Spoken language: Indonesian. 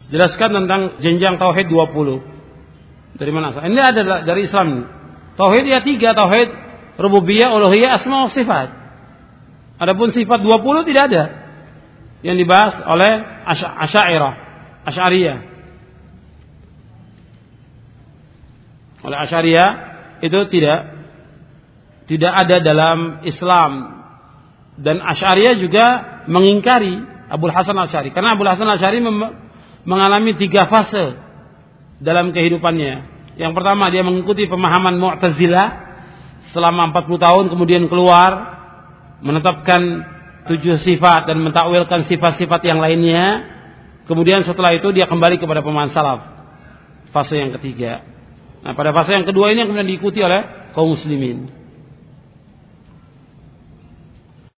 Jelaskan tentang jenjang tauhid 20. Dari mana? Ini adalah dari Islam. Tauhid ya 3, tauhid rububiyah, uluhiyah, asma wa sifat. Adapun sifat 20 tidak ada yang dibahas oleh Asy'ariyah. Oleh Asy'ariyah itu tidak ada dalam Islam. Dan Asy'ariyah juga mengingkari Abul Hasan Asy'ari, karena Abul Hasan Asy'ari mengalami 3 fase dalam kehidupannya. Yang pertama, dia mengikuti pemahaman Mu'tazilah selama 40 tahun, kemudian keluar menetapkan 7 sifat dan mentakwilkan sifat-sifat yang lainnya. Kemudian setelah itu dia kembali kepada pemahaman salaf, fase yang ketiga. Nah, pada fase yang kedua ini yang kemudian diikuti oleh kaum muslimin.